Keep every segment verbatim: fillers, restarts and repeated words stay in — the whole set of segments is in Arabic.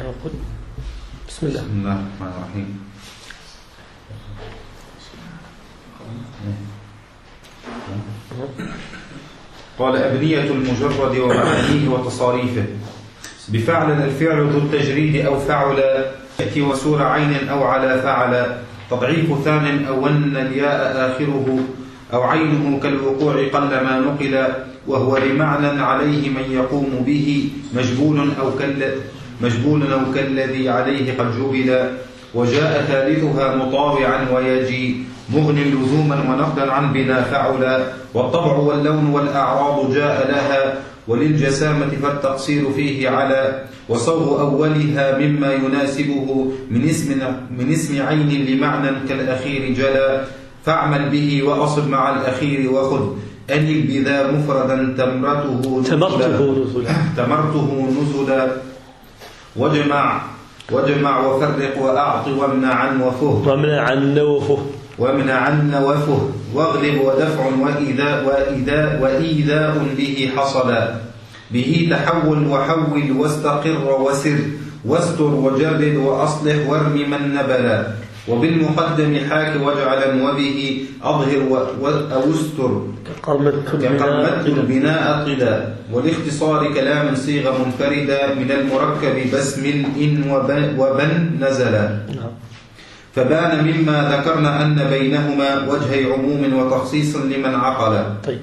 بسم الله بسم الله الرحمن الرحيم. قال أبنية المجرد ومعانيه وتصاريفه. بفعل الفعل ذو التجريد أو فعل يأتي وسور عين أو على فعل تضعيف ثان أو ون الياء آخره أو عينه كالوقوع قل ما نقل وهو لمعنى عليه من يقوم به مجبول أو كال مجبول أو كالذي عليه قد جبل. وجاء ثالثها مطاوعا ويجي مغن لزوما ونقدا عن بنا فعلا. والطبع واللون والأعراض جاء لها وللجسامة فالتقصير فيه على. وصوغ أولها مما يناسبه من اسم, من اسم عين لمعنى كالأخير جلا. فاعمل به وأصب مع الأخير وخذ أنل بذا مفردا تمرته نزلا تمرته نزلا. واجمع واجمع وفرق وأعط وامنع عن وفه وامنع عن وفه وامنع عن وفه واغلب ودفع وإيذاء وإيذاء وإيذاء به حصل. به تحول وحول واستقر وسر واستر وجرد وأصلح وارم من نبلا. وبالمقدم حاك واجعلا وبه أظهر أو استر كقرمت البناء قدا. والاختصار كلام صيغة منفردة من المركب باسم إن وبن نزلا. فبان مما ذكرنا أن بينهما وجهي عموم وتخصيص لمن عقل. طيب.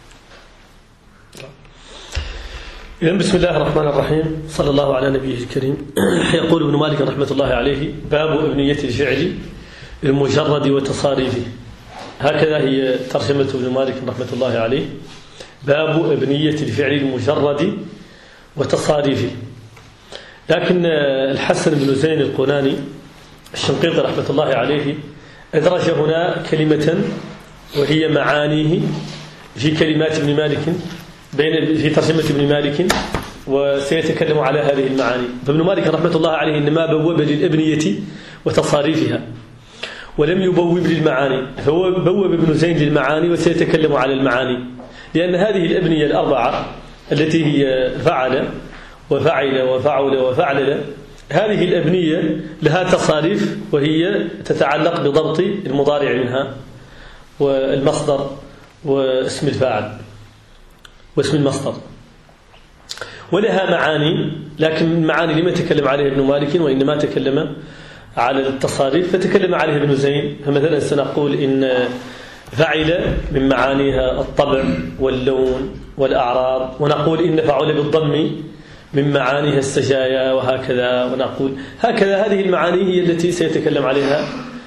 إذن بسم الله الرحمن الرحيم. صلى الله على نبيه الكريم. يقول ابن مالك رحمة الله عليه: باب ابنية الفعل المجرد وتصاريفه. هكذا هي ترجمة ابن مالك رحمة الله عليه: باب ابنية الفعل المجرد وتصاريفه. لكن الحسن بن زين القناني الشنقيطي رحمة الله عليه أدرج هنا كلمة وهي معانيه في كلمات ابن مالك بين في ترجمة ابن مالك، وسيتكلم على هذه المعاني. فابن مالك رحمة الله عليه إنما بوب للابنية وتصاريفها ولم يبوب للمعاني، فهو بوب ابن زين للمعاني وسيتكلم على المعاني، لأن هذه الابنية الأربعة التي هي فعل وفعل وفعل وفعلل، هذه الابنية لها تصاريف وهي تتعلق بضبط المضارع منها والمصدر واسم الفاعل واسم المصدر، ولها معاني. لكن المعاني لم يتكلم عليها ابن مالك وإنما تكلم على التصاريف فتكلم عليها ابن زين. فمثلا سنقول إن فعل من معانيها الطبع واللون والأعراض، ونقول إن فعل بالضم من معانيها السجايا وهكذا، ونقول هكذا. هذه المعاني هي التي سيتكلم عليها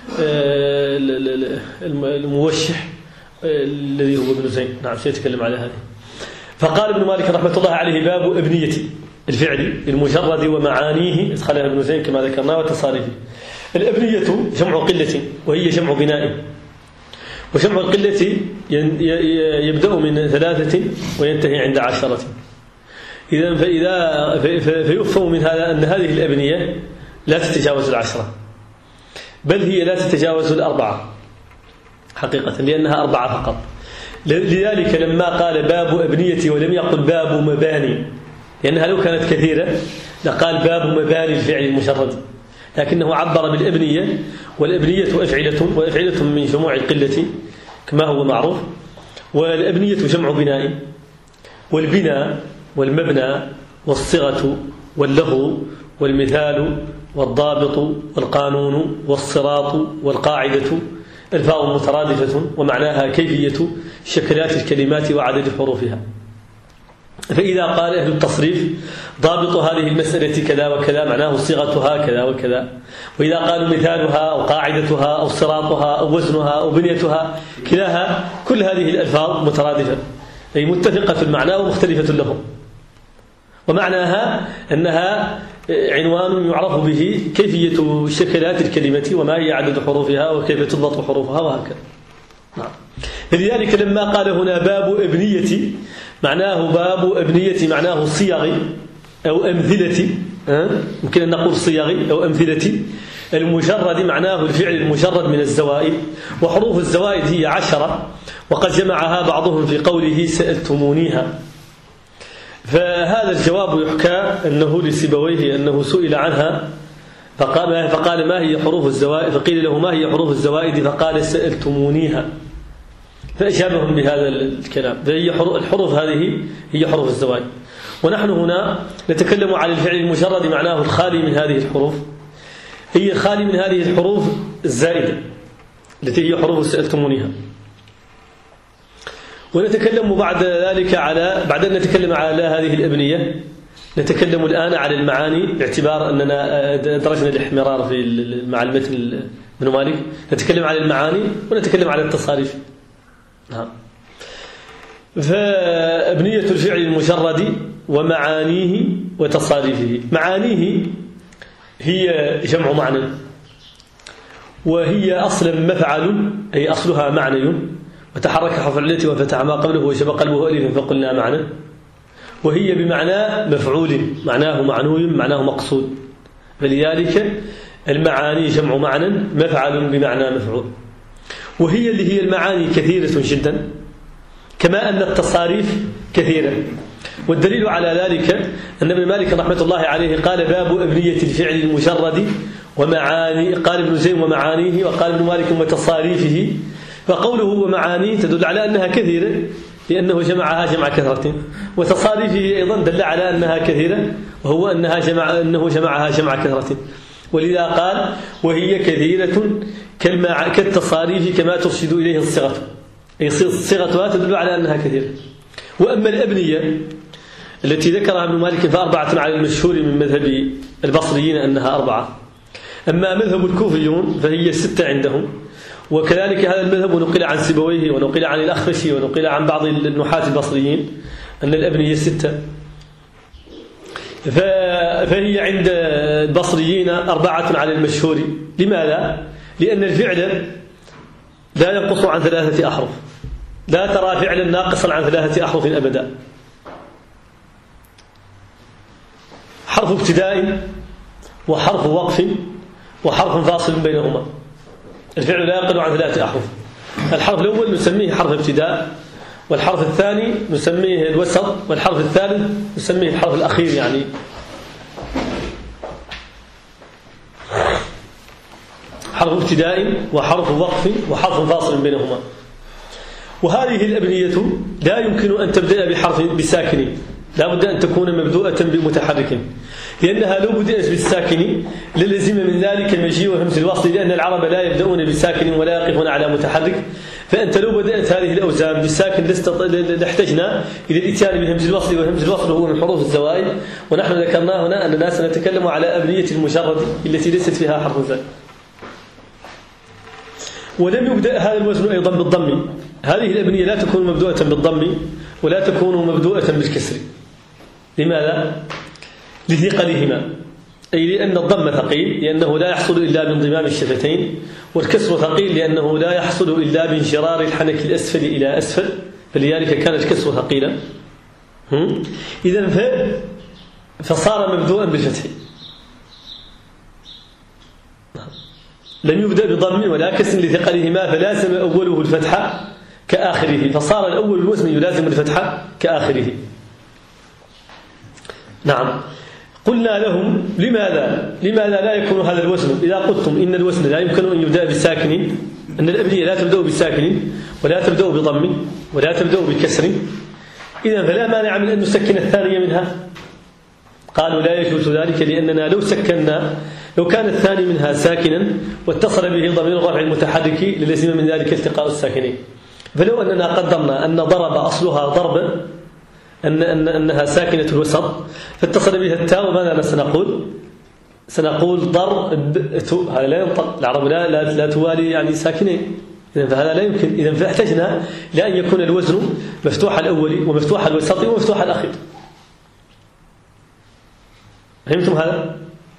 الموشح الذي هو ابن زين. نعم سيتكلم على هذه. فقال ابن مالك رحمة الله عليه: باب ابنية الفعل المجرد ومعانيه ادخلها ابن زين كما ذكرنا وتصاريفه. الابنية جمع قلة وهي جمع بناء، وجمع القلة يبدأ من ثلاثة وينتهي عند عشرة. إذن فإذا فيفهم من هذا أن هذه الأبنية لا تتجاوز العشرة، بل هي لا تتجاوز الأربعة حقيقة، لأنها أربعة فقط. لذلك لما قال باب أبنية ولم يقل باب مباني، لأنها لو كانت كثيرة لقال باب مباني الفعل المجرد، لكنه عبر بالأبنية، والأبنية أفعلة، وأفعلة من جموع القلة كما هو معروف. والأبنية جمع بناء، والبناء والمبنى والصيغة واللغو والمثال والضابط والقانون والصراط والقاعدة الفاء مترادفة ومعناها كيفية شكلات الكلمات وعدد حروفها. فإذا قال أهل التصريف ضابط هذه المسألة كذا وكذا معناه صيغتها كذا وكذا، وإذا قالوا مثالها أو قاعدتها أو صراطها أو وزنها أو بنيتها كلاها، كل هذه الألفاظ مترادفة أي متفقة في المعنى ومختلفة لهم، ومعناها أنها عنوان يعرف به كيفية شكلات الكلمة وما هي عدد حروفها وكيف تضبط حروفها وهكذا. نعم. فلذلك لما قال هنا باب ابنية معناه باب ابنية معناه صيغ أو أمثلة، يمكن أن نقول صيغ أو أمثلة. المجرد معناه الفعل المجرد من الزوائد، وحروف الزوائد هي عشرة، وقد جمعها بعضهم في قوله سألتمونيها. فهذا الجواب يحكى أنه لسيبويه أنه سئل عنها فقال, فقال ما هي حروف الزوائد، فقيل له ما هي حروف الزوائد، فقال سألتمونيها، فأجابهم بهذا الكلام. فهي الحروف هذه هي حروف الزوائد. ونحن هنا نتكلم عن الفعل المجرد معناه الخالي من هذه الحروف، هي خالي من هذه الحروف الزائدة التي هي حروف سألتمونيها. ونتكلم بعد ذلك على بعد أن نتكلم على هذه الأبنية نتكلم الآن على المعاني، باعتبار أننا درجنا الاحمرار في مع المتن ابن مالك. نتكلم على المعاني ونتكلم على التصاريف. نعم. فأبنية الفعل المجرد ومعانيه وتصاريفه. معانيه هي جمع معنى، وهي أصلا مفعل، أي أصلها معني، وتحرك حرف العلة وفتح ما قبله وشبه قلبه ألف فقلنا معنى. وهي بمعنى مفعول، معناه معنوي، معناه مقصود. فلذلك المعاني جمع معنى مفعل بمعنى مفعول. وهي اللي هي المعاني كثيرة جدا، كما أن التصاريف كثيرة. والدليل على ذلك أن ابن مالك رحمة الله عليه قال باب أبنية الفعل المجرد ومعاني، قال ابن زيد ومعانيه، وقال ابن مالك وتصاريفه. فقوله ومعانيه تدل على أنها كثيرة لأنه جمعها جمع كثرة، وتصاريفه أيضا دل على أنها كثيرة وهو أنها جمع أنه جمعها جمع كثرة. ولذا قال وهي كثيرة كالتصاريف كما ترشد إليه الصيغة، أي صيغتها تدل على أنها كثيرة. وأما الأبنية التي ذكرها ابن مالك فأربعة على المشهور من مذهب البصريين أنها أربعة. أما مذهب الكوفيون فهي ستة عندهم، وكذلك هذا المذهب نقل عن سيبويه ونقل عن الأخفشي ونقل عن بعض النحاة البصريين أن الأبنية ستة. فهي عند البصريين أربعة على المشهور. لماذا؟ لأن الفعل لا ينقص عن ثلاثة أحرف، لا ترى فعلا ناقصا عن ثلاثة أحرف أبدا. حرف ابتداء وحرف وقف وحرف فاصل بينهما. الفعل لا يقل عن ثلاثة أحرف. الحرف الأول نسميه حرف ابتداء، والحرف الثاني نسميه الوسط، والحرف الثالث نسميه الحرف الأخير. يعني حرف ابتداء وحرف وقف وحرف فاصل بينهما. وهذه الأبنية لا يمكن أن تبدأ بحرف بساكن، لا بد أن تكون مبدوءة بمتحرك، لأنها لو بدأت بالساكن للزم من ذلك المجيء وهمز الوصل، لأن العرب لا يبدأون بساكن ولا يقفون على متحرك. فأنت لو بدأت هذه الأوزان بالساكن لاحتجنا إلى الإتيان بهمز الوصل، وهمز الوصل هو من حروف الزوائد. ونحن ذكرنا هنا أننا سنتكلم على أبنية المجرد التي ليست فيها حرف زائد. ولم يبدأ هذا الوزن أيضا بالضم. هذه الأبنية لا تكون مبدوءة بالضم ولا تكون مبدوءة بالكسر. لماذا؟ لثقلهما، أي لأن الضم ثقيل لأنه لا يحصل إلا بانضمام الشفتين، والكسر ثقيل لأنه لا يحصل إلا بانشرار الحنك الأسفل إلى أسفل، فلذلك كان الكسر ثقيلا. إذن فصار مبدوءا بالفتح، لم يبدأ بضم ولا كسر لثقلهما، فلازم أوله الفتحة كآخره، فصار الأول الوزن يلازم الفتحة كآخره. نعم. قلنا لهم لماذا لماذا لا يكون هذا الوزن؟ إذا قلتم إن الوزن لا يمكن أن يبدأ بالساكن، أن الأبنية لا تبدأ بالساكن ولا تبدأ بضم ولا تبدأ بكسر، إذن فلا مانع من أن نسكن الثانية منها. قالوا لا يجوز ذلك، لأننا لو سكننا لو كان الثاني منها ساكنا واتصل به ضمير الرفع المتحرك للزم من ذلك التقاء الساكنين. فلو أننا قدرنا أن ضرب أصلها ضرب، أن أن أنها ساكنة الوسط، فاتصل بها التاء، وماذا سنقول؟ سنقول ضرب. هذا لا ينطق، العرب لا لا, لا توالي يعني ساكنين، إذن فهذا لا يمكن. إذن فاحتجنا لأن يكون الوزن مفتوح الأول ومفتوح الوسط ومفتوح الأخير. فهمتم هذا؟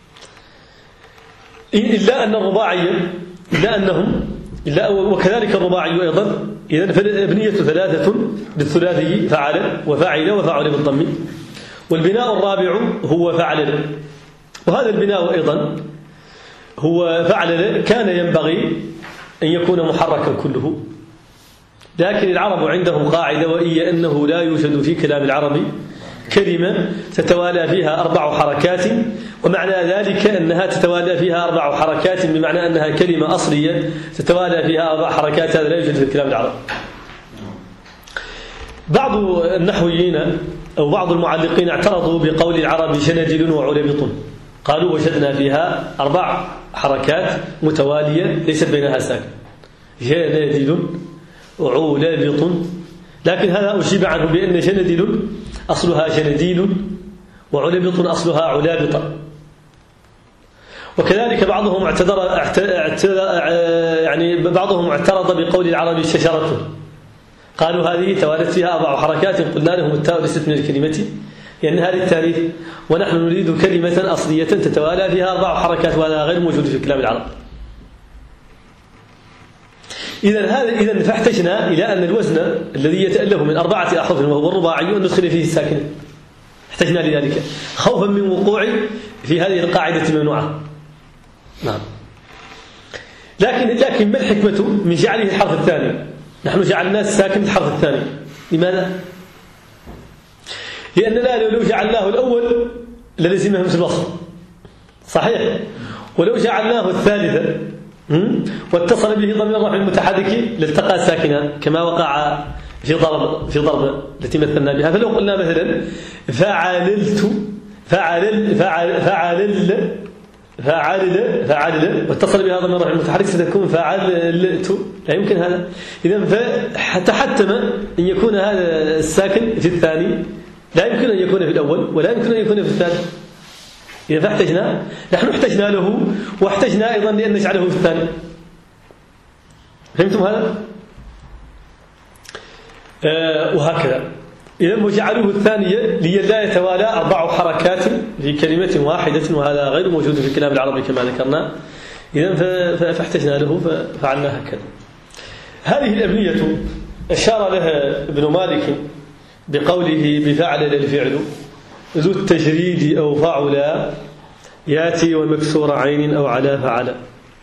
إلا أن الرباعية إلا أنهم إلا وكذلك الرباعي أيضا. إذن فالأبنية ثلاثة بالثلاثي فعل وفاعل وفعل بالضم، والبناء الرابع هو فعل. وهذا البناء أيضا هو فعل كان ينبغي أن يكون محركا كله، لكن العرب عندهم قاعدة، وهي أنه لا يوجد في كلام العربي كلمة تتوالى فيها أربع حركات، ومعنى ذلك أنها تتوالى فيها أربع حركات بمعنى أنها كلمة أصلية تتوالى فيها أربع حركات. هذا لا يوجد في الكلام العربي. بعض النحويين أو بعض المعلقين اعترضوا بقول العرب شندل وعلبط، قالوا وجدنا فيها أربع حركات متوالية ليست بينها ساكن، شندل وعلبط، لكن هذا أجيب عنه بأن شندل أصلها شنديل وعلبط أصلها علابط. وكذلك بعضهم اعتذر اعتذر يعني بعضهم اعترض بقول العرب شجرة، قالوا هذه توالت فيها أربع حركات، قلنا لهم التاء ليست من الكلمة لأنها للتاريخ، ونحن نريد كلمة أصلية تتوالى فيها أربع حركات، وهذا غير موجود في كلام العرب. إذا هذا إذا فاحتجنا إلى أن الوزن الذي يتألف من أربعة أحرف وهو الرباعي أن ندخل فيه الساكن، احتجنا لذلك خوفا من وقوع في هذه القاعدة الممنوعة. نعم. لكن لكن ما الحكمة من جعله الحرف الثاني؟ نحن جعلنا الساكن الحرف الثاني، لماذا؟ لأننا لو جعلناه الأول للزمه همس الوصل، صحيح؟ ولو جعلناه الثالث واتصل به ضمير الرفع المتحرك لالتقى ساكنا كما وقع في ضرب في ضرب التي مثلنا بها. فلو قلنا مثلا فعللت فعلل فعل فعلل فعلل فعلل واتصل بها ضمير الرفع المتحرك ستكون فعللت، لا يمكن هذا. إذا فتحتم أن يكون هذا الساكن في الثاني، لا يمكن أن يكون في الأول ولا يمكن أن يكون في الثاني. إذا فاحتجنا نحن احتجنا له واحتجنا أيضا لأن نجعله في الثاني. فهمتم هذا؟ آه وهكذا. إذا وجعلوه الثانية لئلا يتوالى أربع حركات في كلمة واحدة، وهذا غير موجود في الكلام العربي كما ذكرنا. إذا فاحتجنا له ففعلنا هكذا. هذه الأبنية أشار لها ابن مالك بقوله بفعل الفعل ذو التجريد أو فعل ياتي ومكسور عين أو على فعل.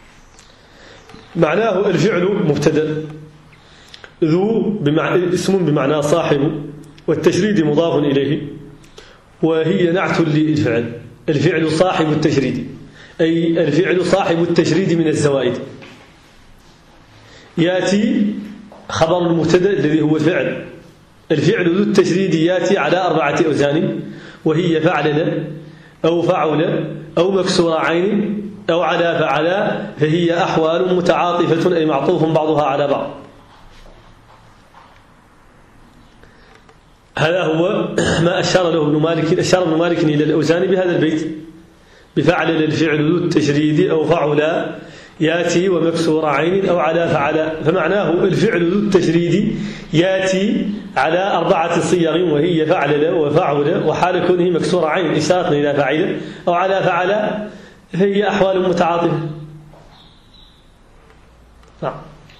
معناه الفعل مبتدأ، ذو بمعنى اسم بمعنى صاحب، والتجريد مضاف إليه، وهي نعت للفعل. الفعل صاحب التجريد، أي الفعل صاحب التجريد من الزوائد. ياتي خبر المبتدأ الذي هو الفعل. الفعل ذو التجريد ياتي على أربعة أوزان، وهي فعل أو فعل أو مكسور عين أو على فعل، فهي أحوال متعاطفة أي معطوف بعضها على بعض. هذا هو ما أشار له ابن مالك. أشار ابن مالك إلى الأوزان بهذا البيت: بفعل الفعل ذو التجريد أو فعل ياتي ومكسور عين أو على فعل. فمعناه الفعل ذو التجريد ياتي على أربعة صيغ، وهي فعل وفعل، وحال كونه مكسور عين إشارة إلى فاعل، أو على فعل، هي أحوال متعاطفة. نعم.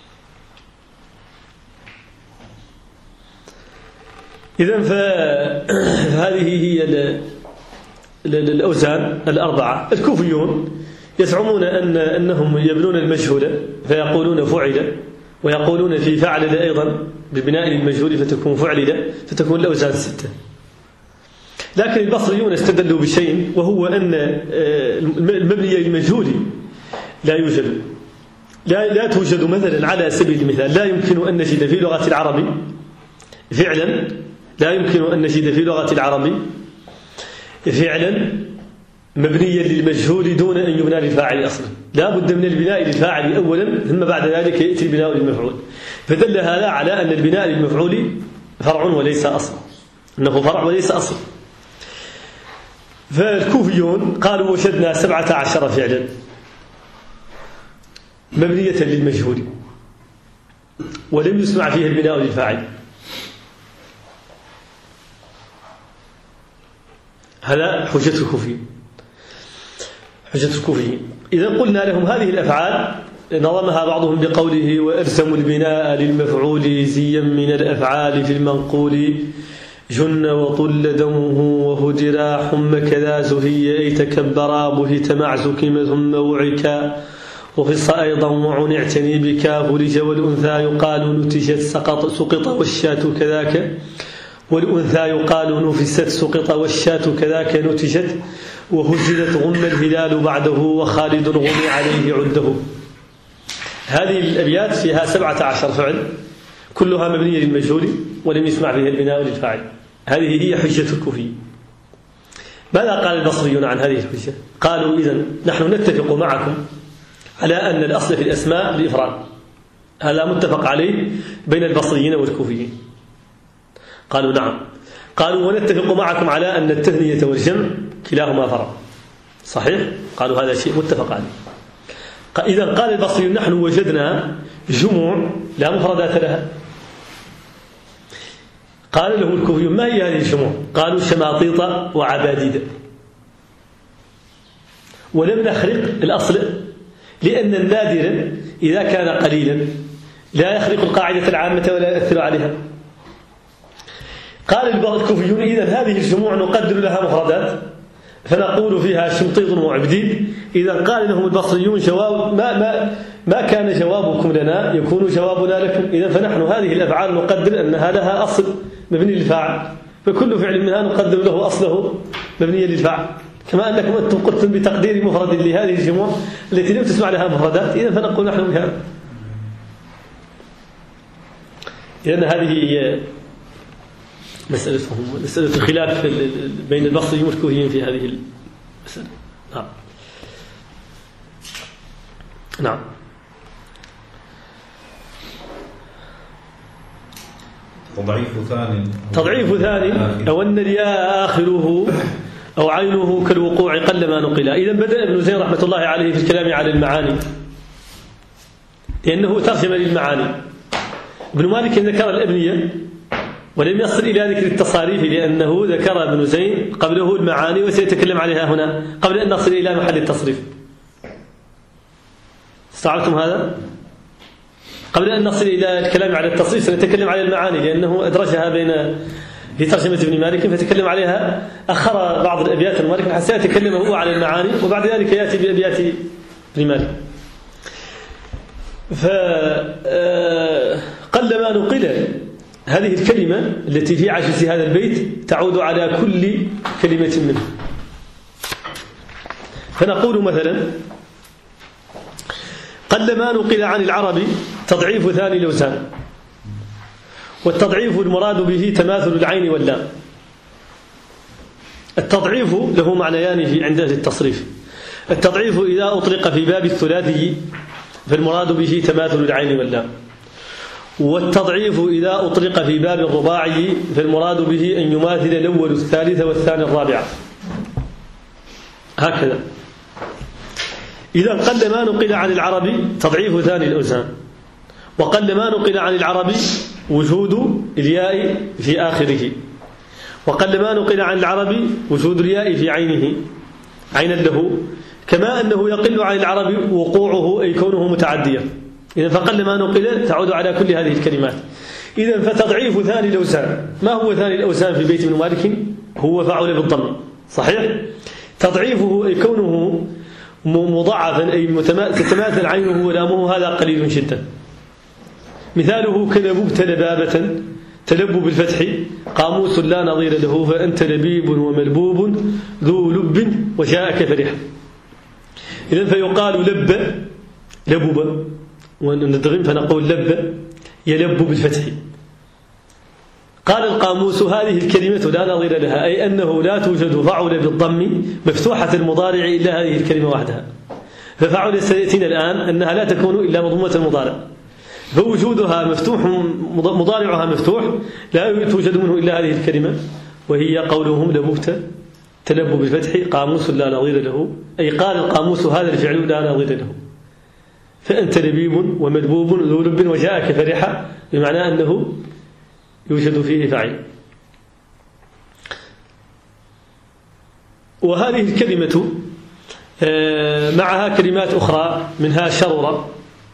إذن فهذه هي الأوزان الأربعة. الكوفيون يزعمون أن أنهم يبنون المجهول فيقولون فعل، ويقولون في فعل أيضا ببناء المجهول فتكون فعل، فتكون الأوزان الستة. لكن البصريون استدلوا بشيء، وهو أن المبني للمجهول لا يوجد لا, لا توجد مثلا على سبيل المثال لا يمكن أن نجد في لغة العرب فعلا لا يمكن أن نجد في لغة العرب فعلا مبنيا للمجهول دون أن يبنى للفاعل أصلا. لا بد من البناء للفاعل أولا، ثم بعد ذلك يأتي البناء للمفعول. فدل هذا على أن البناء للمفعول فرع وليس أصل، أنه فرع وليس أصل. فالكوفيون قالوا وجدنا سبعة عشر فعلا مبنية للمجهول ولم يسمع فيها البناء للفاعل. هذا حجة الكوفيين حجة الكوفيين. إذا قلنا لهم هذه الأفعال نظمها بعضهم بقوله وألزموا البناء للمفعول زيا من الأفعال في المنقول جن وطل دمه وهدرا حم كذا زهي أي تكبرا بهت معزك ثم وعكا وفص أيضا وعن اعتني بك فلج والأنثى يقال نتجت سقط سقط والشاة كذاك والأنثى يقال نفست سقط والشاة كذاك نتجت وهزلت غم الهلال بعده وخالد غمي عليه عده. هذه الأبيات فيها سبعة عشر فعل كلها مبنية للمجهول ولم يسمع فيها البناء للفاعل. هذه هي حجة الكوفي. ماذا قال البصريون عن هذه الحجة؟ قالوا إذن نحن نتفق معكم على أن الأصل في الأسماء الإفراد، هذا متفق عليه بين البصريين والكوفيين. قالوا نعم. قالوا ونتفق معكم على أن التثنية والجمع كلاهما فرع. صحيح؟ قالوا هذا شيء متفق عليه. إذن قال البصريون نحن وجدنا جموع لا مفردات لها. قال لهم الكوفيون ما هي هذه الجموع؟ قالوا شماطيط وعباديد. ولم نخرق الأصل لأن النادر إذا كان قليلا لا يخرق القاعدة العامة ولا يؤثر عليها. قال الكوفيون إذن هذه الجموع نقدر لها مفردات فنقول فيها شمطيط وعبديد. إذن قال لهم البصريون جواب ما, ما, ما كان جوابكم لنا يكون جوابنا لكم. إذن فنحن هذه الأفعال نقدر أنها لها أصل مبني للفاعل، فكل فعل منها نقدر له أصله مبني للفاعل، كما أنكم أنتم قلتم بتقدير مفرد لهذه الجموع التي لم تسمع لها مفردات. إذن فنقول نحن بهذا. لأن هذه هي مسألتهم، مسألة الخلاف بين البصريين والكوفيين في هذه المسألة. نعم نعم. تضعيف ثاني تضعيف ثاني أو أن الياء آخره أو عينه كالوقوع قل ما نقل. إذا بدأ ابن زين رحمة الله عليه في الكلام على المعاني لأنه ترجم للمعاني. ابن مالك ذكر الأبنية ولم يصل إلى ذكر التصاريف لأنه ذكر ابن زين قبله المعاني وسيتكلم عليها هنا قبل أن نصل إلى محل التصريف. استوعبتم هذا؟ قبل أن نصل إلى الكلام على التصريف سنتكلم على المعاني لأنه أدرجها بين في ترجمة ابن مالك فتكلم عليها، أخر بعض الأبيات ابن مالك حتى يتكلم هو على المعاني وبعد ذلك يأتي بأبيات ابن مالك. فقل ما نقل هذه الكلمة التي في عجز هذا البيت تعود على كل كلمة منه. فنقول مثلا قل ما نقل عن العرب تضعيف ثاني الأوزان. والتضعيف المراد به تماثل العين واللام. التضعيف له معنيان في عند أهل التصريف. التضعيف إذا أطلق في باب الثلاثي فالمراد به تماثل العين واللام، والتضعيف إذا أطلق في باب الرباعي فالمراد به أن يماثل الأول الثالث والثاني الرابع، هكذا. إذا قل ما نقل عن العربي تضعيف ثاني الأوزان، وقل ما نقل عن العربي وجود الياء في آخره، وقل ما نقل عن العربي وجود الياء في عينه عينا له، كما أنه يقل عن العربي وقوعه أي كونه متعديا. إذا فقل ما نقل تعود على كل هذه الكلمات. إذا فتضعيف ثاني الأوزان، ما هو ثاني الأوزان في بيت ابن مالك؟ هو فعل بالضم، صحيح؟ تضعيفه أي كونه مضاعفا أي تتماثل عينه ولامه، هذا قليل جدا. مثاله كلببت لبابة، تلب بالفتح، قاموس لا نظير له، فأنت لبيب وملبوب ذو لب وجاءك فرح. إذن فيقال لب لبب، وندغم فنقول لب يلب بالفتح. قال القاموس هذه الكلمة لا نظير لها، أي أنه لا توجد فعل بالضم مفتوحة المضارع إلا هذه الكلمة وحدها. ففعل سيأتينا الآن أنها لا تكون إلا مضمومة المضارع، فوجودها مفتوح مضارعها مفتوح لا توجد منه إلا هذه الكلمة، وهي قولهم لببت تلب بالفتح قاموس لا نظير له، أي قال القاموس هذا الفعل لا نظير له. فأنت لبيب وملبوب ذو لب وجاءك فرحة، بمعنى أنه يوجد فيه فاعل. وهذه الكلمة معها كلمات أخرى، منها شرر،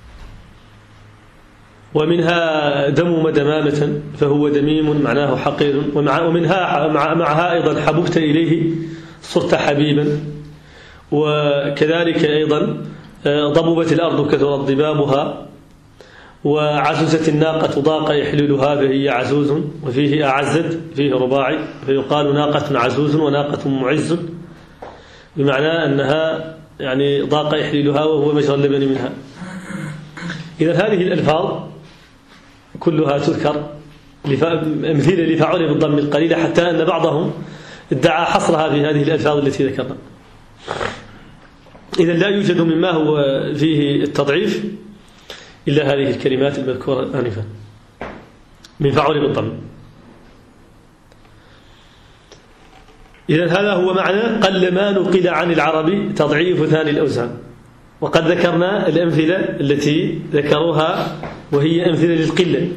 ومنها دمم دمامة فهو دميم معناه حقير، ومنها معها أيضا حببت إليه صرت حبيبا، وكذلك أيضا ضببت الأرض كثرت ضبابها، وعززت الناقة ضاق يحللها فهي عزوز، وفيه أعزت فيه رباعي، فيقال ناقة عزوز وناقة معز، بمعنى أنها يعني ضاق يحللها وهو مجرى اللبن منها. إذا هذه الألفاظ كلها تذكر أمثلة لفعل بالضم القليلة، حتى أن بعضهم ادعى حصرها في هذه الألفاظ التي ذكرنا. إذا لا يوجد مما هو فيه التضعيف إلا هذه الكلمات المذكورة آنفا من فعل بالضم. إذا هذا هو معنى قل ما نقل عن العرب تضعيف ثاني الأوزان. وقد ذكرنا الأمثلة التي ذكروها وهي أمثلة للقلة.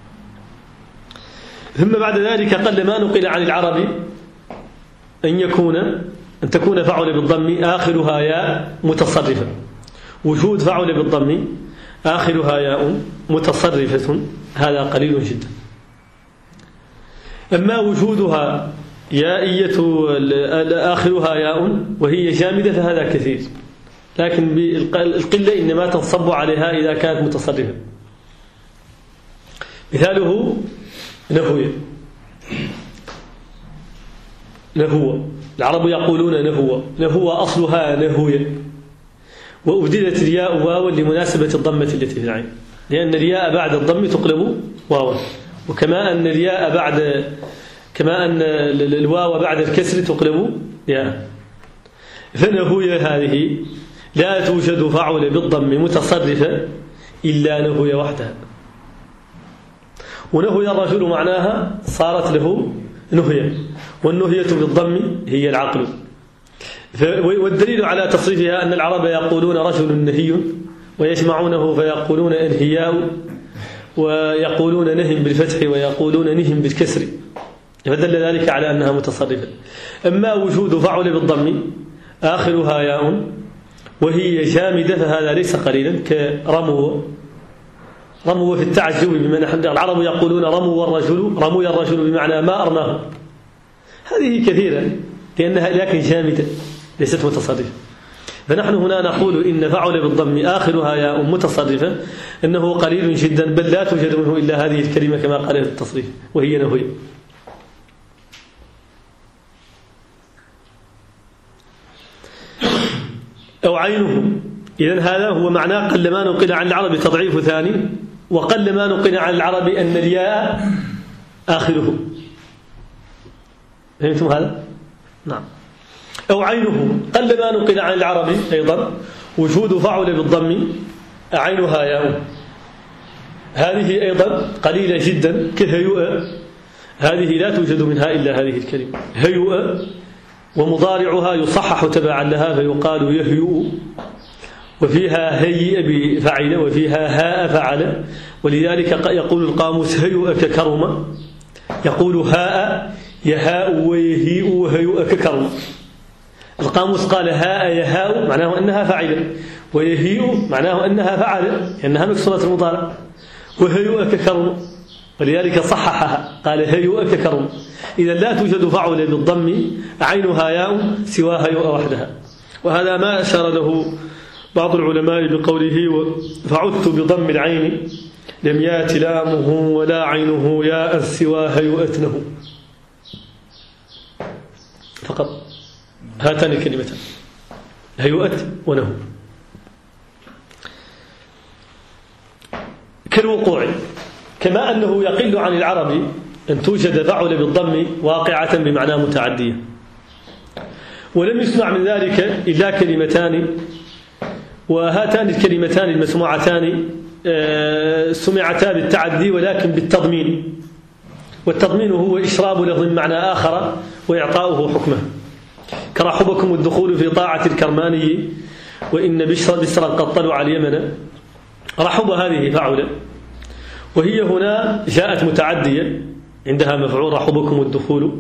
ثم بعد ذلك قل ما نقل عن العرب أن يكون أن تكون فعل بالضم آخرها ياء متصرفة. وجود فعل بالضم آخرها ياء متصرفة هذا قليل جدا. أما وجودها يائية آخرها ياء وهي جامدة فهذا كثير، لكن بالقلة إنما تنصب عليها إذا كانت متصرفة. مثاله نهوي، نهو، العرب يقولون نهو، نهو أصلها نهوي، وأبدلت الياء واوا لمناسبة الضمة التي في العين، لأن الياء بعد الضم تقلب واوا، وكما أن الياء بعد كما أن الواو بعد الكسر تقلب ياء. فنهوي هذه لا توجد فعل بالضم متصرفة إلا نهوي وحدها. ونهوي الرجل معناها صارت له نهية، والنهية بالضم هي العقل. والدليل على تصريفها أن العرب يقولون رجل نهي، ويجمعونه فيقولون انهياء، ويقولون نهم بالفتح ويقولون نهم بالكسر، فدل ذلك على أنها متصرفة. أما وجود فعل بالضم آخرها ياء وهي جامدة فهذا ليس قليلا، كرمو، رمو في التعجب، بمعنى العرب يقولون رمو الرجل، رمو الرجل بمعنى ما أرماه. هذه كثيرة لأنها لكن جامدة ليست متصرفة. فنحن هنا نقول إن فعل بالضم آخرها ياء متصرفة إنه قليل جدا، بل لا توجد منه إلا هذه الكلمة كما قال في التصريف وهي نهوي. أو عينه. إذن هذا هو معناه قل ما نقل عن العرب تضعيف ثاني، وقل ما نقل عن العرب أن الياء آخره. فهمتم هذا؟ نعم. أو عينه قل ما نقل عن العرب أيضا وجود فعل بالضم عينها ياء، هذه أيضا قليلة جدا كهيؤة، هذه لا توجد منها إلا هذه الكلمة هيؤة، ومضارعها يصحح تبعا لها فيقال يهيؤ، وفيها هيئ بفعل، وفيها هاء فعل، ولذلك يقول القاموس هيؤ ككرم، يقول هاء يهاء ويهيء وهيؤ ككرم. القاموس قال هاء يهاء معناه أنها فعل، ويهيء معناه أنها فعل لأنها مكسورة المضارع، وهيؤ ككرم، ولذلك صححها قال هيؤ ككرم. إذا لا توجد فعل بالضم عينها ياء سوى هيؤ وحدها. وهذا ما أشار له بعض العلماء بقوله فعدت بضم العين لم يات لامه ولا عينه ياء سوى هيؤتنه، فقط هاتان الكلمتان هيؤت ونهو. كالوقوع، كما أنه يقل عن العرب أن توجد فعل بالضم واقعة بمعنى متعدية، ولم يسمع من ذلك إلا كلمتان، وهاتان الكلمتان المسموعتان سمعتا بالتعدي ولكن بالتضمين، والتضمين هو إشراب لفظ معنى آخر وإعطاؤه حكمه، كرحبكم الدخول في طاعة الكرماني وإن بشرا بشرا قد طلع اليمن. رحب هذه فعل، وهي هنا جاءت متعدية عندها مفعول رحبكم الدخول،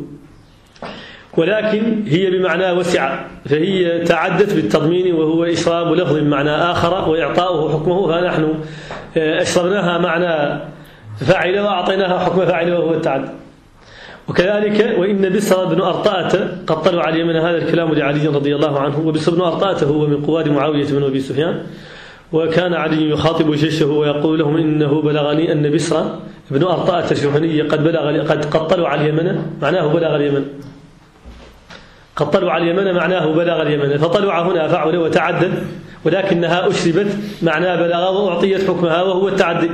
ولكن هي بمعنى وسع، فهي تعدت بالتضمين وهو إشراب لفظ معنى آخر وإعطاؤه حكمه، فنحن أشربناها معنى فاعل وأعطيناها حكم فاعل وهو التعدي. وكذلك وإن بسر بن أرطاة قد طلع اليمن، هذا الكلام لعلي رضي الله عنه، وبسر بن أرطاة هو من قواد معاوية بن أبي سفيان، وكان علي يخاطب جيشه ويقول لهم إنه بلغني أن بسرا ابن أرطاء الجهني قد بلغ قد قد على اليمن، معناه بلغ اليمن، قد طلع على اليمن معناه بلغ اليمن، فطلع هنا فعل وتعدد، ولكنها أشربت معناه بلغ وأعطيت حكمها وهو التعدي.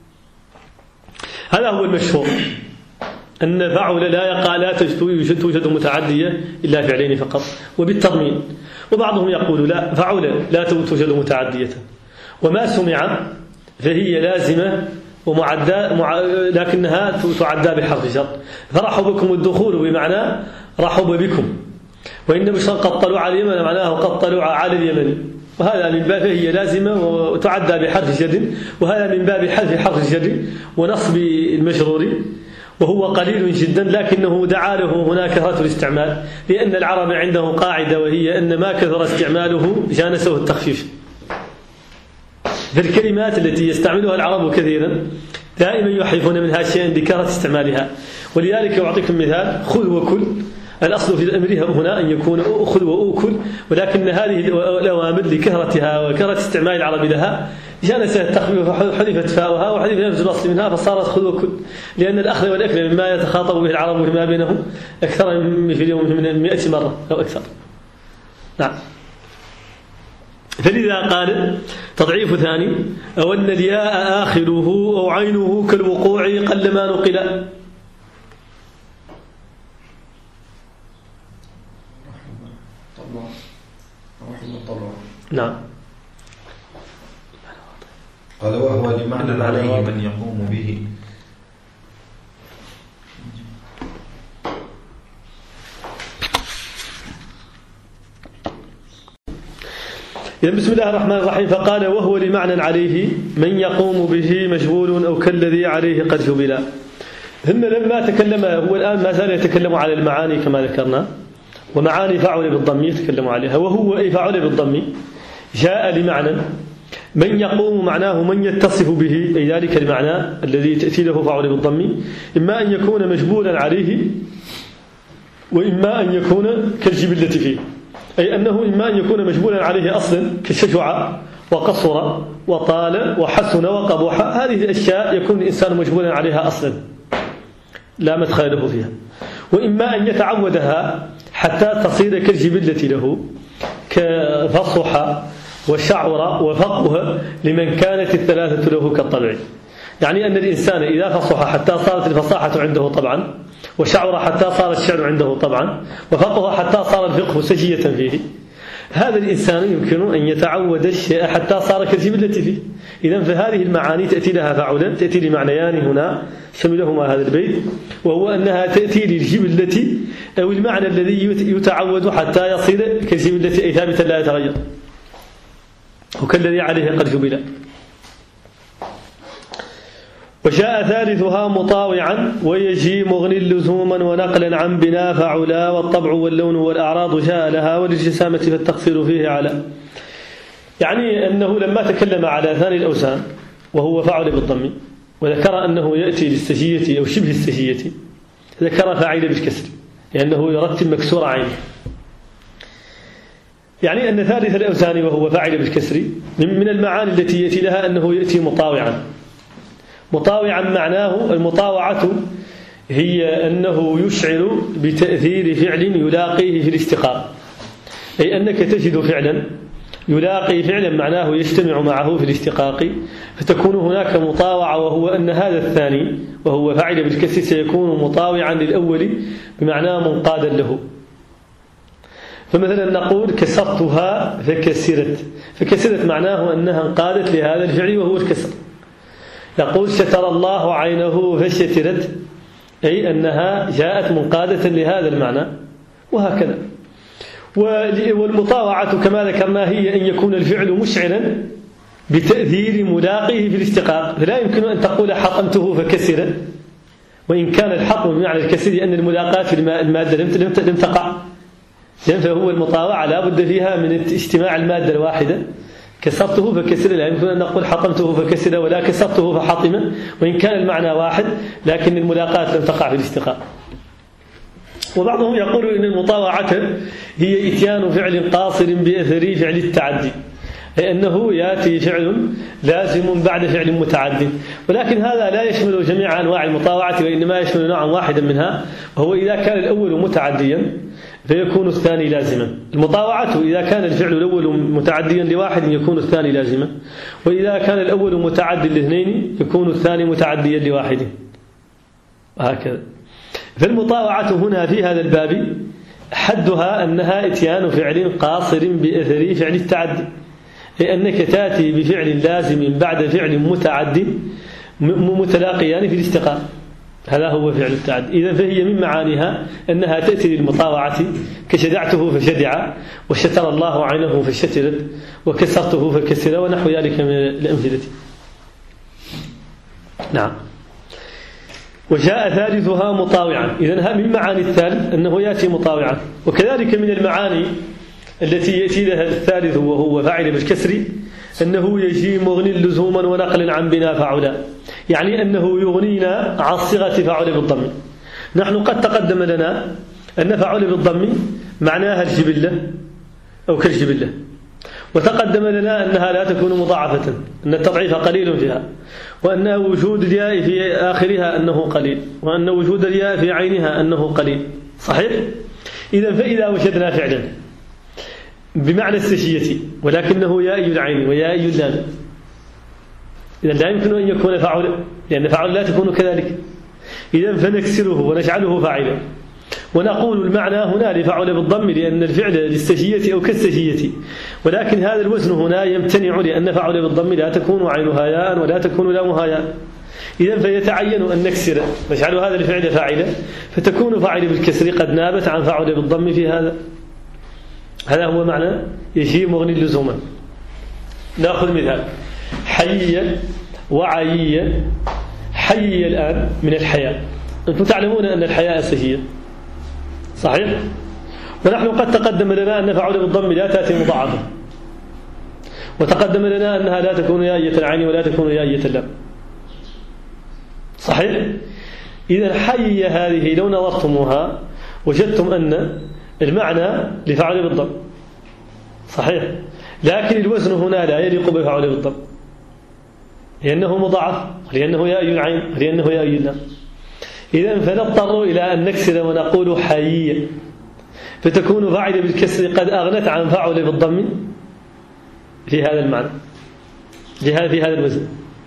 هذا هو المشهور، أن فعل لا يقع لا توجد متعدية إلا فعلين فقط وبالتضمين. وبعضهم يقول لا، فعل لا توجد متعدية، وما سمع فهي لازمة ومعدى مع... لكنها تعدى بحرف جر، فرحب بكم الدخول بمعنى رحب بكم، وإن بشرا قد طلع على اليمن معناه قد طلع على اليمن، وهذا من باب هي لازمة وتعدى بحرف جر، وهذا من باب حذف حرف الجر ونصب المجرور، وهو قليل جدا لكنه دعا له هنا كثرة الاستعمال، لأن العرب عنده قاعدة وهي أن ما كثر استعماله جانسه التخفيف. في الكلمات التي يستعملها العرب كثيرا دائما يحذفون منها شيئا لكثرة استعمالها، ولذلك أعطيكم مثال: خذ وكل، الأصل في الأمر هنا أن يكون أخذ وأكل، ولكن هذه الأوامر لكثرتها وكثرة استعمال العرب لها جانسها التخفيف وحذفت فاؤها وحذف لفظ الأصل منها فصارت خذ وكل، لأن الأخذ والأكل مما يتخاطب به العرب فيما بينهم أكثر من في اليوم من مئة مرة أو أكثر. نعم. فلذا قال تضعيف ثاني: أو أن الياء آخره أو عينه كالوقوع قلما نقل. نعم. قال وهو لمعنى عليه من يقوم به. إذن بسم الله الرحمن الرحيم. فقال وهو لمعنى عليه من يقوم به مشغول أو كالذي عليه قد جبلا. ثم لما تكلم، هو الآن ما زال يتكلم على المعاني كما ذكرنا، ومعاني فعل بالضم يتكلم عليها، وهو أي فعل بالضم جاء لمعنى من يقوم معناه من يتصف به، أي ذلك المعنى الذي تأتي له فعل بالضم، إما أن يكون مجبولا عليه وإما أن يكون كالجبلة فيه، أي أنه إما أن يكون مجبولا عليه أصلا كشجع وقصر وطال وحسن وقبح، هذه الأشياء يكون الإنسان مجبولا عليها أصلا لا مدخل له فيها، وإما أن يتعودها حتى تصير كالجبلة له كفصح وشعر وفقه لمن كانت الثلاثة له كالطبع. يعني أن الإنسان إذا فصح حتى صارت الفصاحة عنده طبعا، وشعر حتى صار الشعر عنده طبعا، وفقه حتى صار الفقه سجية فيه، هذا الإنسان يمكن أن يتعود الشيء حتى صار كالجبلة فيه. إذن فهذه المعاني تأتي لها فعلا، تأتي لمعنيان هنا شملهما هذا البيت، وهو أنها تأتي للجبلة أو المعنى الذي يتعود حتى يصير كالجبلة أي ثابتا لا يتغير، وكالذي عليه قد جبل. وجاء ثالثها مطاوعا ويجي مغني لزوما ونقلا عن بنا فعلا، والطبع واللون والأعراض جاء لها وللجسامة فالتقصير فيه على. يعني أنه لما تكلم على ثاني الأوزان وهو فعل بالضم، وذكر أنه يأتي للسجية أو شبه السجية، ذكر فاعل بالكسر لأنه يرتب مكسور عينه. يعني أن ثالث الأوزان وهو فاعل بالكسر من المعاني التي يأتي لها أنه يأتي مطاوعا. مطاوعا معناه المطاوعة هي أنه يشعر بتأثير فعل يلاقيه في الاستقاق، أي أنك تجد فعلا يلاقي فعلا معناه يجتمع معه في الاستقاق، فتكون هناك مطاوعة، وهو أن هذا الثاني وهو فاعل بالكسر سيكون مطاوعا للأول بمعنى منقادا له. فمثلا نقول كسرتها فكسرت، فكسرت معناه أنها انقادت لهذا الفعل وهو الكسر. نقول ستر الله عينه فشترت، أي أنها جاءت منقادة لهذا المعنى، وهكذا. والمطاوعة كما ذكرنا هي أن يكون الفعل مشعرا بتأثير ملاقيه في الاستقاق، فلا يمكن أن تقول حطمته فكسر، وإن كان الحطم بمعنى الكسر لأن الملاقاة في المادة لم تقع، فهو المطاوعة لا بد فيها من اجتماع المادة الواحدة. كسرته فكسر لا يمكن أن نقول حطمته فكسر ولا كسرته فحطم، وإن كان المعنى واحد لكن الملاقاة لم تقع في الاستقاق. وبعضهم يقول إن المطاوعة هي إتيان فعل قاصر بأثر فعل التعدي، أنه يأتي فعل لازم بعد فعل متعد، ولكن هذا لا يشمل جميع أنواع المطاوعة، وإنما يشمل نوعا واحدا منها، وهو إذا كان الأول متعديا فيكون الثاني لازما. المطاوعة إذا كان الفعل الأول متعديا لواحد يكون الثاني لازما، وإذا كان الأول متعد لاثنين يكون الثاني متعديا لواحد، وهكذا. فالمطاوعة هنا في هذا الباب حدها أنها إتيان فعل قاصر بأثر فعل التعدي، لأنك تأتي بفعل لازم بعد فعل متعد متلاقيان في الاستقامة، هذا هو فعل التعدي. إذن فهي من معانيها أنها تأتي للمطاوعة، كشدعته فشدع، وشتر الله عينه فشترت، وكسرته فكسر، ونحو ذلك من الأمثلة. نعم. وجاء ثالثها مطاوعا، إذن من معاني الثالث أنه يأتي مطاوعا. وكذلك من المعاني التي يأتي لها الثالث وهو فاعل بالكسر أنه يجي مغني لزوما ونقل عن بنا فعلا، يعني أنه يغنينا عن صيغة فعل بالضم. نحن قد تقدم لنا أن فعل بالضم معناها الجبلة أو كالجبلة، وتقدم لنا أنها لا تكون مضاعفة، أن التضعيف قليل فيها، وأن وجود الياء في آخرها أنه قليل، وأن وجود الياء في عينها أنه قليل. صحيح؟ إذن فإذا وجدنا فعلا بمعنى السجية ولكنه ياء العين وياء اللام، إذن لا يمكن أن يكون فعل، لأن فعل لا تكون كذلك. إذن فنكسره ونجعله فاعلا، ونقول المعنى هنا لفعل بالضم لأن الفعل للسجية أو كالسجية، ولكن هذا الوزن هنا يمتنع لأن فعل بالضم لا تكون عينها ياء ولا تكون لامها ياء. إذن فيتعين أن نكسر نجعل هذا الفعل فاعلا، فتكون فاعل بالكسر قد نابت عن فعل بالضم في هذا. هذا هو معنى يجي مغني لزوما. نأخذ مثال: حييا وعييا. حيي الآن من الحياء، أنتم تعلمون أن الحياء سجية، صحيح؟ ونحن قد تقدم لنا أن فعل بالضم لا تأتي مضاعفة، وتقدم لنا أنها لا تكون ياء العين ولا تكون ياء اللام، صحيح؟ إذا حي هذه لو نظرتموها وجدتم أن المعنى لفعل بالضم، صحيح؟ لكن الوزن هنا لا يليق بفعل بالضم، لأنه مضاعف، لأنه ياء العين، لأنه ياء اللام. إذن فنضطر إلى أن نكسر ونقول حيي، فتكون فاعل بالكسر قد أغنت عن فعل بالضم في هذا المعنى، في هذا الوزن.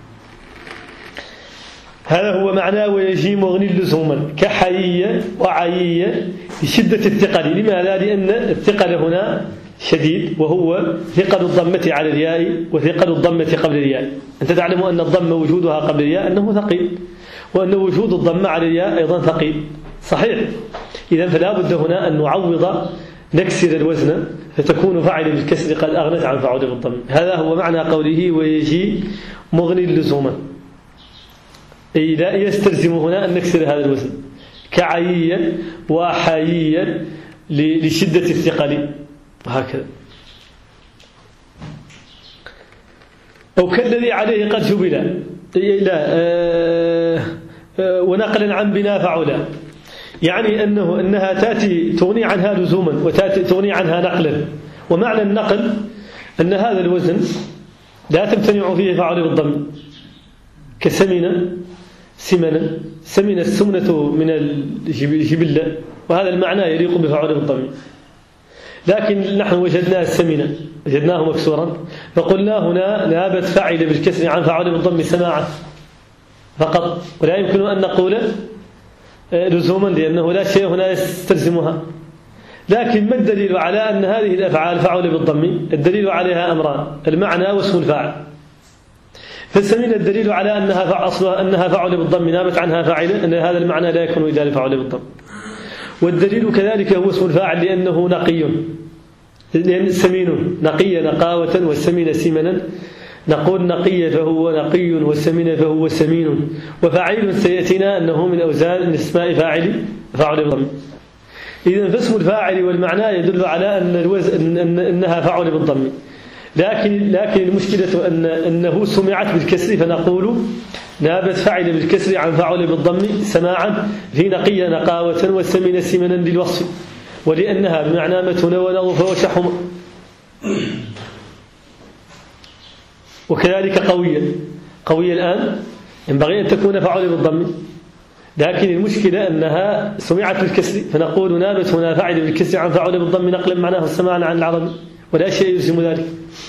هذا هو معناه ويجي مغني لزوما كحيي وعيي لشدة الثقل. لماذا؟ لأن الثقل هنا شديد، وهو ثقل الضمة على الياء وثقل الضمة قبل الياء. أنت تعلم أن الضم وجودها قبل الياء أنه ثقيل، وأن وجود الضمة على الياء أيضا ثقيل، صحيح؟ إذن فلا بد هنا أن نعوض، نكسر الوزن فتكون فاعل بالكسر قد أغنت عن فعل بالضم. هذا هو معنى قوله ويجي مغني لزوما، أي لا يستلزم هنا أن نكسر هذا الوزن كعييا وحييا لشدة الثقل، وهكذا. أو كالذي عليه قد جبل، لا آه آه ونقلا عن بنا فعلا، يعني أنه أنها تأتي تغني عنها لزوما وتأتي تغني عنها نقلا. ومعنى النقل أن هذا الوزن لا تمتنع فيه فعل بالضم، كسمنة سمنا، سمن السمنة من الجبلة، وهذا المعنى يليق بفعل بالضم. لكن نحن وجدناه السمنة، وجدناه مكسورا، فقلنا هنا نابت فاعل بالكسر عن فعل بالضم سماعة فقط، ولا يمكن أن نقول لزوما لأنه لا شيء هنا يستلزمها. لكن ما الدليل على أن هذه الأفعال فعل بالضم؟ الدليل عليها أمران: المعنى واسم الفاعل. فالسمين الدليل على أنها أصلها أنها فعل بالضم نابت عنها فاعل، أن هذا المعنى لا يكون إلا لفعل بالضم. والدليل كذلك هو اسم الفاعل لأنه نقي، لأن السمين نقي نقاوة والسمين سمنا، نقول نقي فهو نقي والسمين فهو سمين. وفاعل سيأتينا أنه من أوزان اسماء فاعل فعل بالضم. إذن فاسم الفاعل والمعنى يدل على أن الوزن أن أنها فعل بالضم، لكن لكن المشكلة أن أنه سمعت بالكسر، فنقول نابت فاعل بالكسر عن فعل بالضم سماعا في نقي نقاوة والسمين سمنا للوصف، ولأنها بمعنى متنونة وشحم. وكذلك قوية. قوية الآن ينبغي أن تكون فعل بالضم، لكن المشكلة أنها سمعت بالكسر، فنقول نابت هنا فاعل بالكسر عن فعل بالضم نقلا معناه السماع عن العربي، ولا شيء يلزم ذلك.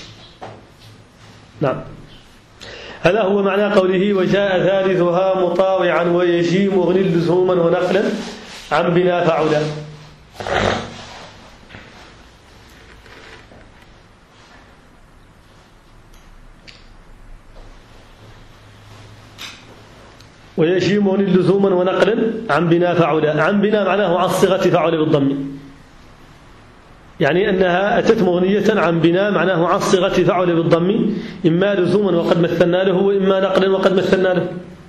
نعم، هذا هو معنى قوله وجاء ثالثها مطاوعا ويجي مغني لزوما ونقلا عن بنا فعلا. ويجي مغني لزوما ونقلا عن بنا فعلا. عن بنا معناه عن صيغة فعل بالضم، يعني أنها أتت مغنية عن بنا معناه عن صيغة فعل بالضم، إما لزوما وقد مثلنا له، وإما نقلا وقد مثلنا له.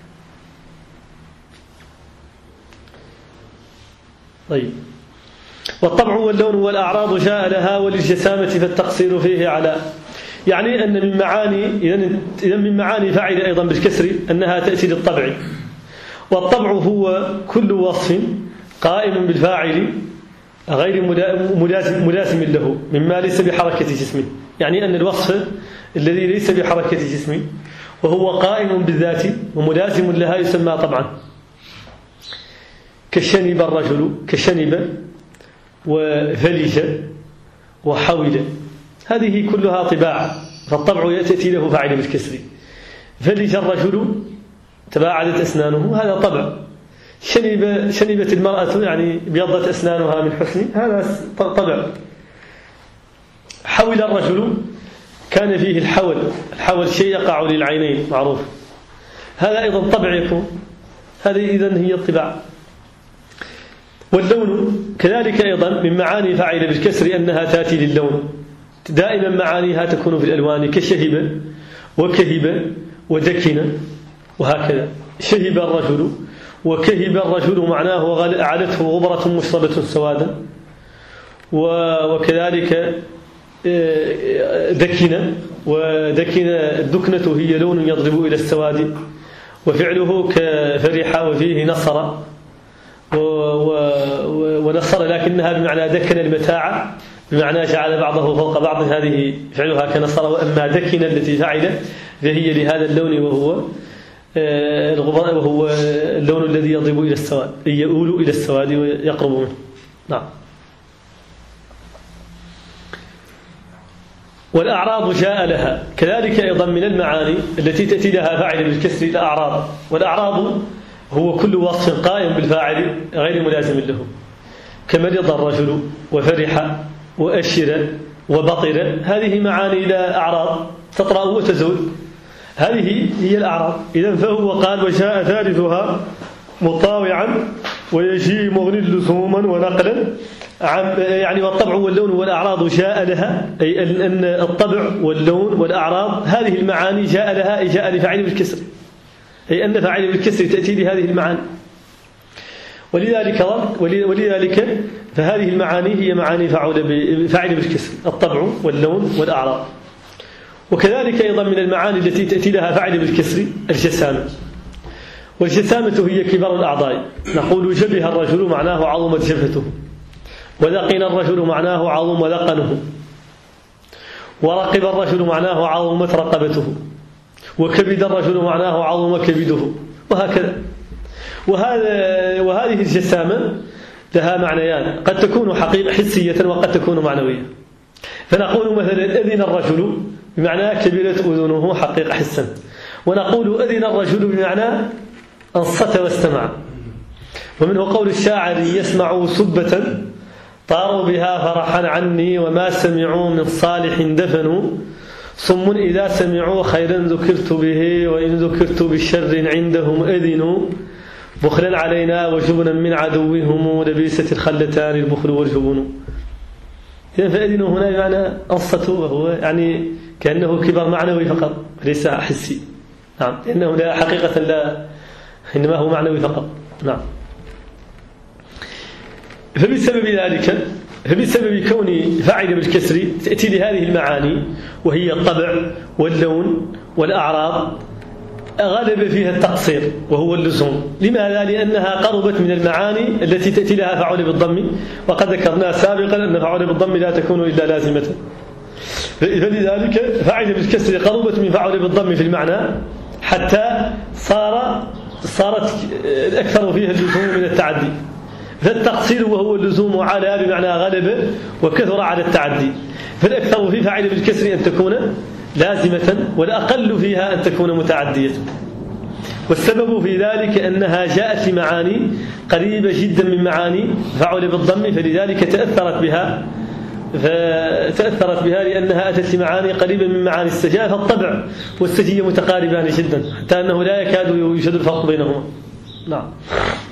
طيب، والطبع واللون والأعراض جاء لها وللجسامة فالتقصير فيه على، يعني أن من معاني إذن من معاني فاعل أيضا بالكسر أنها تأتي للطبع. والطبع هو كل وصف قائم بالفاعل غير ملازم, ملازم له مما ليس بحركة جسمه، يعني أن الوصف الذي ليس بحركة جسمه وهو قائم بالذات وملازم لها يسمى طبعا، كشنب الرجل، كشنب وفلج وحول، هذه كلها طباع، فالطبع يأتي له فاعل بالكسر. فلج الرجل تباعدت أسنانه، هذا طبع. شنب شنبت المرأة يعني بيضت أسنانها من حسن، هذا طبع. حول الرجل كان فيه الحول، الحول شيء يقع للعينين معروف، هذا أيضا طبع يكون، هذه إذن هي الطباع. واللون كذلك أيضا من معاني فاعل بالكسر أنها تأتي للون، دائما معانيها تكون في الألوان، كشهب وكهب ودكن وهكذا. شهب الرجل وكهب الرجل معناه أعلته غبرة مشربة سوادا، وكذلك دكن، ودكن الدكنة هي لون يضرب إلى السواد، وفعله كفرح وفيه نصر ونصر، لكنها بمعنى دكن المتاع، بمعنى جعل بعضه فوق بعض، هذه فعلها كنصر. وأما دكن التي فعل فهي لهذا اللون وهو الغبراء، وهو اللون الذي يضرب إلى السواد، يؤول إلى السواد ويقرب منه. نعم. والأعراض جاء لها كذلك أيضا من المعاني التي تأتي لها فاعل بالكسر الأعراض. والأعراض هو كل وصف قائم بالفاعل غير ملازم له، كمرض الرجل وفرح وأشر وبطر، هذه معاني لا أعراض تطرأ وتزول، هذه هي الأعراض. إذن فهو قال وجاء ثالثها مطاوعا ويجي مغني لزوما ونقلا، يعني والطبع واللون والأعراض جاء لها، أي أن الطبع واللون والأعراض هذه المعاني جاء لها، أي جاء لفاعل بالكسر، أي أن فاعل بالكسر تأتي لهذه المعاني. ولذلك ولذلك فهذه المعاني هي معاني فاعل بالكسر، الطبع واللون والأعراض. وكذلك أيضا من المعاني التي تأتي لها فاعل بالكسر الجسامة. والجسامة هي كبر الأعضاء، نقول جبه الرجل معناه عظمت جبهته، ولقن الرجل معناه عظم لقنه، ورقب الرجل معناه عظمت رقبته، وكبد الرجل معناه عظم كبده، وهكذا. وهذا وهذه الجسامة لها معنيان، قد تكون حقيقة حسية وقد تكون معنوية. فنقول مثلا أذن الرجل بمعنى كبرت أذنه حقيقة حسا، ونقول أذن الرجل بمعنى أنصت واستمع. ومنه قول الشاعر يسمعوا سبة طاروا بها فرحا عني، وما سمعوا من صالح دفنوا، صم إذا سمعوا خيرا ذكرت به، وإن ذكرت بالشر عندهم أذنوا، بخلا علينا وجبنا من عدوهم، لبيست الخلتان البخل والجبن. إذن فأذنوا هنا بمعنى أنصتوا، وهو يعني كأنه كبر معنوي فقط ليس حسي. نعم، لأنه لا حقيقة لا، إنما هو معنوي فقط. نعم. فبسبب ذلك فبسبب كون فاعل بالكسر تأتي لهذه المعاني وهي الطبع واللون والأعراض، غلب فيها التقصير وهو اللزوم. لماذا؟ لأنها قربت من المعاني التي تأتي لها فاعل بالضم، وقد ذكرنا سابقا أن فاعل بالضم لا تكون إلا لازمة. فلذلك فعل بالكسر قربت من فعل بالضم في المعنى حتى صار صارت الأكثر فيها اللزوم من التعدي. فالتقصير وهو اللزوم على بمعنى غلب وكثر على التعدي. فالأكثر في فعل بالكسر أن تكون لازمة والأقل فيها أن تكون متعدية. والسبب في ذلك أنها جاءت لمعاني قريبة جدا من معاني فعل بالضم، فلذلك تأثرت بها فتأثرت بها لأنها أتت لمعاني قريبة من معاني السجاء، فالطبع والسجية متقاربان جدا حتى أنه لا يكاد يوجد الفرق بينهما. نعم.